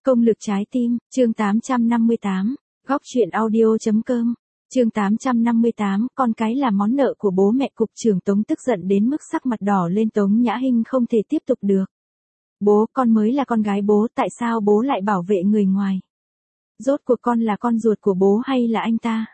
Công lực trái tim, chương 858, góc truyện audio.com, chương 858, con cái là món nợ của bố mẹ. Cục trưởng Tống tức giận đến mức sắc mặt đỏ lên. Tống Nhã Hinh không thể tiếp tục được. Bố, con mới là con gái bố, tại sao bố lại bảo vệ người ngoài? Rốt cuộc con là con ruột của bố hay là anh ta?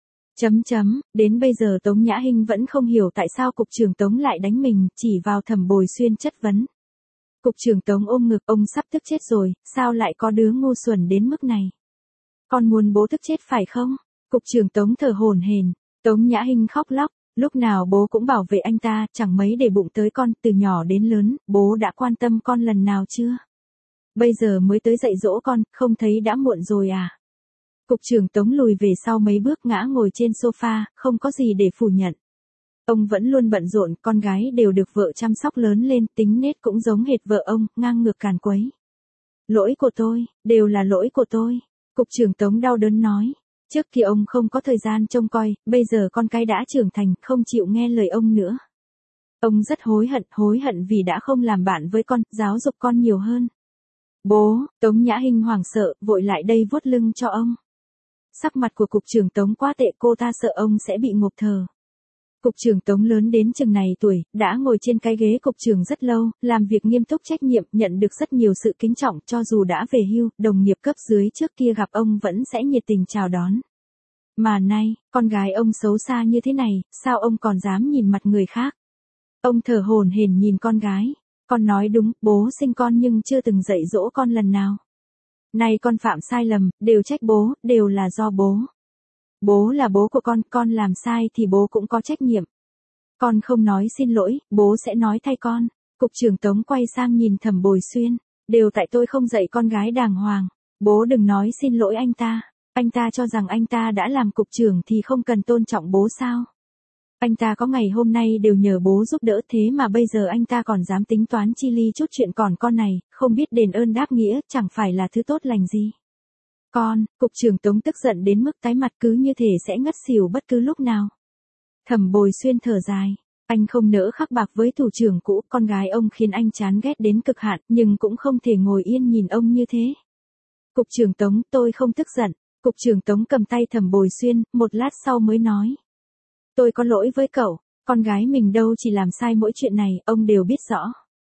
Đến bây giờ Tống Nhã Hinh vẫn không hiểu tại sao cục trưởng Tống lại đánh mình, chỉ vào Thẩm Bồi Xuyên chất vấn. Cục trưởng Tống ôm ngực, ông sắp tức chết rồi, sao lại có đứa ngu xuẩn đến mức này? Con muốn bố tức chết phải không? Cục trưởng Tống thở hổn hển. Tống Nhã Hinh khóc lóc, lúc nào bố cũng bảo vệ anh ta, chẳng mấy để bụng tới con, từ nhỏ đến lớn, bố đã quan tâm con lần nào chưa? Bây giờ mới tới dạy dỗ con, không thấy đã muộn rồi à? Cục trưởng Tống lùi về sau mấy bước, ngã ngồi trên sofa, không có gì để phủ nhận. Ông vẫn luôn bận rộn, con gái đều được vợ chăm sóc lớn lên, tính nết cũng giống hệt vợ ông, ngang ngược càn quấy. Lỗi của tôi, đều là lỗi của tôi. Cục trưởng Tống đau đớn nói. Trước kia ông không có thời gian trông coi, bây giờ con cái đã trưởng thành, không chịu nghe lời ông nữa. Ông rất hối hận vì đã không làm bạn với con, giáo dục con nhiều hơn. Bố, Tống Nhã Hinh hoảng sợ, vội lại đây vuốt lưng cho ông. Sắc mặt của cục trưởng Tống quá tệ, cô ta sợ ông sẽ bị ngộp thở. Cục trưởng Tống lớn đến chừng này tuổi, đã ngồi trên cái ghế cục trưởng rất lâu, làm việc nghiêm túc trách nhiệm, nhận được rất nhiều sự kính trọng, cho dù đã về hưu, đồng nghiệp cấp dưới trước kia gặp ông vẫn sẽ nhiệt tình chào đón. Mà nay, con gái ông xấu xa như thế này, sao ông còn dám nhìn mặt người khác? Ông thở hổn hển nhìn con gái. Con nói đúng, bố sinh con nhưng chưa từng dạy dỗ con lần nào. Nay con phạm sai lầm, đều trách bố, đều là do bố. Bố là bố của con làm sai thì bố cũng có trách nhiệm. Con không nói xin lỗi, bố sẽ nói thay con. Cục trưởng Tống quay sang nhìn Thẩm Bồi Xuyên. Đều tại tôi không dạy con gái đàng hoàng. Bố đừng nói xin lỗi anh ta. Anh ta cho rằng anh ta đã làm cục trưởng thì không cần tôn trọng bố sao? Anh ta có ngày hôm nay đều nhờ bố giúp đỡ, thế mà bây giờ anh ta còn dám tính toán chi ly chút chuyện còn con này, không biết đền ơn đáp nghĩa, chẳng phải là thứ tốt lành gì. Cục trưởng Tống tức giận đến mức tái mặt, cứ như thể sẽ ngất xỉu bất cứ lúc nào. Thẩm Bồi Xuyên thở dài, anh không nỡ khắc bạc với thủ trưởng cũ, con gái ông khiến anh chán ghét đến cực hạn, nhưng cũng không thể ngồi yên nhìn ông như thế. Cục trưởng Tống, tôi không tức giận. Cục trưởng Tống cầm tay Thẩm Bồi Xuyên, một lát sau mới nói. Tôi có lỗi với cậu, con gái mình đâu chỉ làm sai mỗi chuyện này, ông đều biết rõ.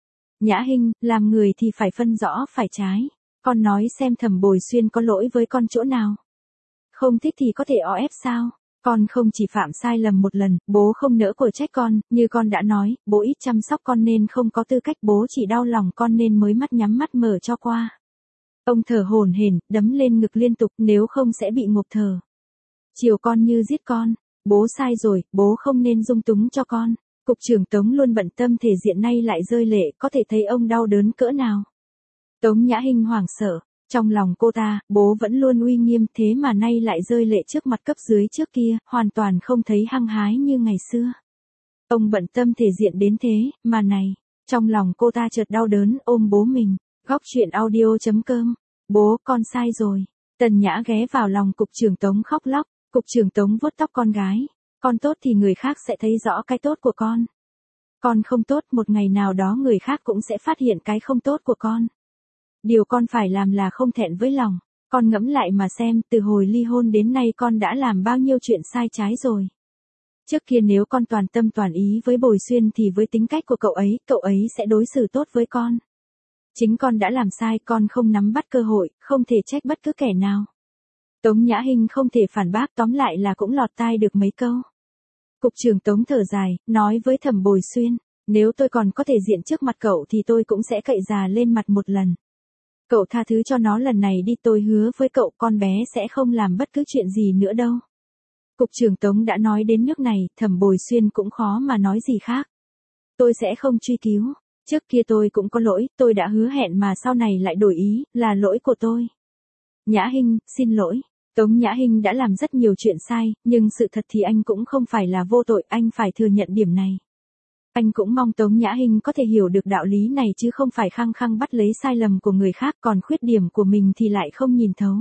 Nhã Hinh, làm người thì phải phân rõ phải trái. Con nói xem Thẩm Bồi Xuyên có lỗi với con chỗ nào. Không thích thì có thể o ép sao? Con không chỉ phạm sai lầm một lần, bố không nỡ của trách con, như con đã nói, bố ít chăm sóc con nên không có tư cách, bố chỉ đau lòng con nên mới mắt nhắm mắt mở cho qua. Ông thở hổn hển, đấm lên ngực liên tục, nếu không sẽ bị ngộp thở. Chiều con như giết con. Bố sai rồi, bố không nên dung túng cho con. Cục trưởng Tống luôn bận tâm thể diện nay lại rơi lệ, có thể thấy ông đau đớn cỡ nào. Tống Nhã Hinh hoảng sợ, trong lòng cô ta, bố vẫn luôn uy nghiêm thế mà nay lại rơi lệ trước mặt cấp dưới trước kia, hoàn toàn không thấy hăng hái như ngày xưa. Ông bận tâm thể diện đến thế, mà này, trong lòng cô ta chợt đau đớn, ôm bố mình. Góc truyện audio.com, bố, con sai rồi. Tần Nhã ghé vào lòng cục trưởng Tống khóc lóc. Cục trưởng Tống vuốt tóc con gái. Con tốt thì người khác sẽ thấy rõ cái tốt của con. Con không tốt, một ngày nào đó người khác cũng sẽ phát hiện cái không tốt của con. Điều con phải làm là không thẹn với lòng. Con ngẫm lại mà xem, từ hồi ly hôn đến nay con đã làm bao nhiêu chuyện sai trái rồi. Trước kia nếu con toàn tâm toàn ý với Bồi Xuyên thì với tính cách của cậu ấy sẽ đối xử tốt với con. Chính con đã làm sai, con không nắm bắt cơ hội, không thể trách bất cứ kẻ nào. Tống Nhã Hinh không thể phản bác, tóm lại là cũng lọt tai được mấy câu. Cục trưởng Tống thở dài, nói với Thẩm Bồi Xuyên, nếu tôi còn có thể diện trước mặt cậu thì tôi cũng sẽ cậy già lên mặt một lần. Cậu tha thứ cho nó lần này đi, tôi hứa với cậu con bé sẽ không làm bất cứ chuyện gì nữa đâu. Cục trưởng Tống đã nói đến nước này, Thẩm Bồi Xuyên cũng khó mà nói gì khác. Tôi sẽ không truy cứu, trước kia tôi cũng có lỗi, tôi đã hứa hẹn mà sau này lại đổi ý, là lỗi của tôi. Nhã Hinh, xin lỗi. Tống Nhã Hinh đã làm rất nhiều chuyện sai, nhưng sự thật thì anh cũng không phải là vô tội, anh phải thừa nhận điểm này. Anh cũng mong Tống Nhã Hinh có thể hiểu được đạo lý này chứ không phải khăng khăng bắt lấy sai lầm của người khác, còn khuyết điểm của mình thì lại không nhìn thấu.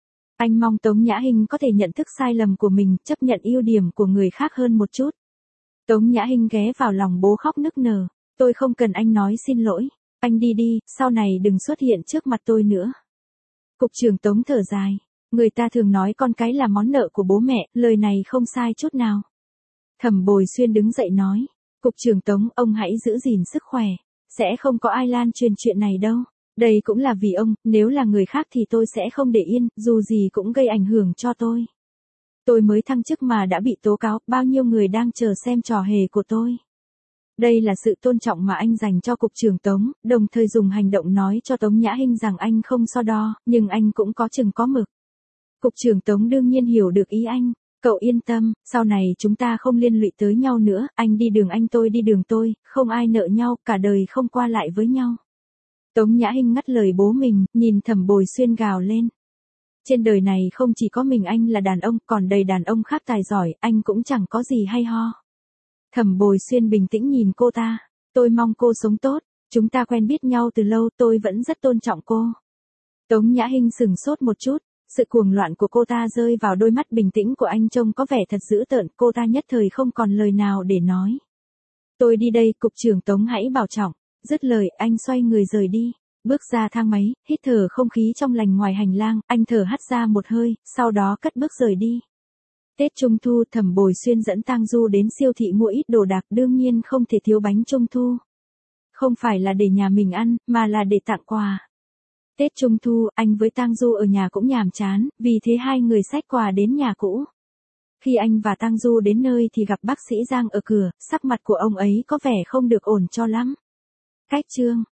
Anh mong Tống Nhã Hinh có thể nhận thức sai lầm của mình, chấp nhận ưu điểm của người khác hơn một chút. Tống Nhã Hinh ghé vào lòng bố khóc nức nở. Tôi không cần anh nói xin lỗi. Anh đi đi, sau này đừng xuất hiện trước mặt tôi nữa. Cục trưởng Tống thở dài. Người ta thường nói con cái là món nợ của bố mẹ, lời này không sai chút nào. Thẩm Bồi Xuyên đứng dậy nói. Cục trưởng Tống, ông hãy giữ gìn sức khỏe. Sẽ không có ai lan truyền chuyện này đâu. Đây cũng là vì ông, nếu là người khác thì tôi sẽ không để yên, dù gì cũng gây ảnh hưởng cho tôi. Tôi mới thăng chức mà đã bị tố cáo, bao nhiêu người đang chờ xem trò hề của tôi. Đây là sự tôn trọng mà anh dành cho Cục trưởng Tống, đồng thời dùng hành động nói cho Tống Nhã Hinh rằng anh không so đo, nhưng anh cũng có chừng có mực. Cục trưởng Tống đương nhiên hiểu được ý anh. Cậu yên tâm, sau này chúng ta không liên lụy tới nhau nữa, anh đi đường anh tôi đi đường tôi, không ai nợ nhau, cả đời không qua lại với nhau. Tống Nhã Hinh ngắt lời bố mình, nhìn Thẩm Bồi Xuyên gào lên. Trên đời này không chỉ có mình anh là đàn ông, còn đầy đàn ông khác tài giỏi, anh cũng chẳng có gì hay ho. Thẩm Bồi Xuyên bình tĩnh nhìn cô ta. Tôi mong cô sống tốt, chúng ta quen biết nhau từ lâu, tôi vẫn rất tôn trọng cô. Tống Nhã Hinh sừng sốt một chút, sự cuồng loạn của cô ta rơi vào đôi mắt bình tĩnh của anh trông có vẻ thật dữ tợn, cô ta nhất thời không còn lời nào để nói. Tôi đi đây, Cục trưởng Tống hãy bảo trọng. Dứt lời, anh xoay người rời đi. Bước ra thang máy, hít thở không khí trong lành ngoài hành lang, anh thở hắt ra một hơi, sau đó cất bước rời đi. Tết Trung Thu, Thẩm Bồi Xuyên dẫn Tang Du đến siêu thị mua ít đồ đạc, đương nhiên không thể thiếu bánh Trung Thu. Không phải là để nhà mình ăn, mà là để tặng quà. Tết Trung Thu, anh với Tang Du ở nhà cũng nhàm chán, vì thế hai người xách quà đến nhà cũ. Khi anh và Tang Du đến nơi thì gặp bác sĩ Giang ở cửa, sắc mặt của ông ấy có vẻ không được ổn cho lắm. Cách chương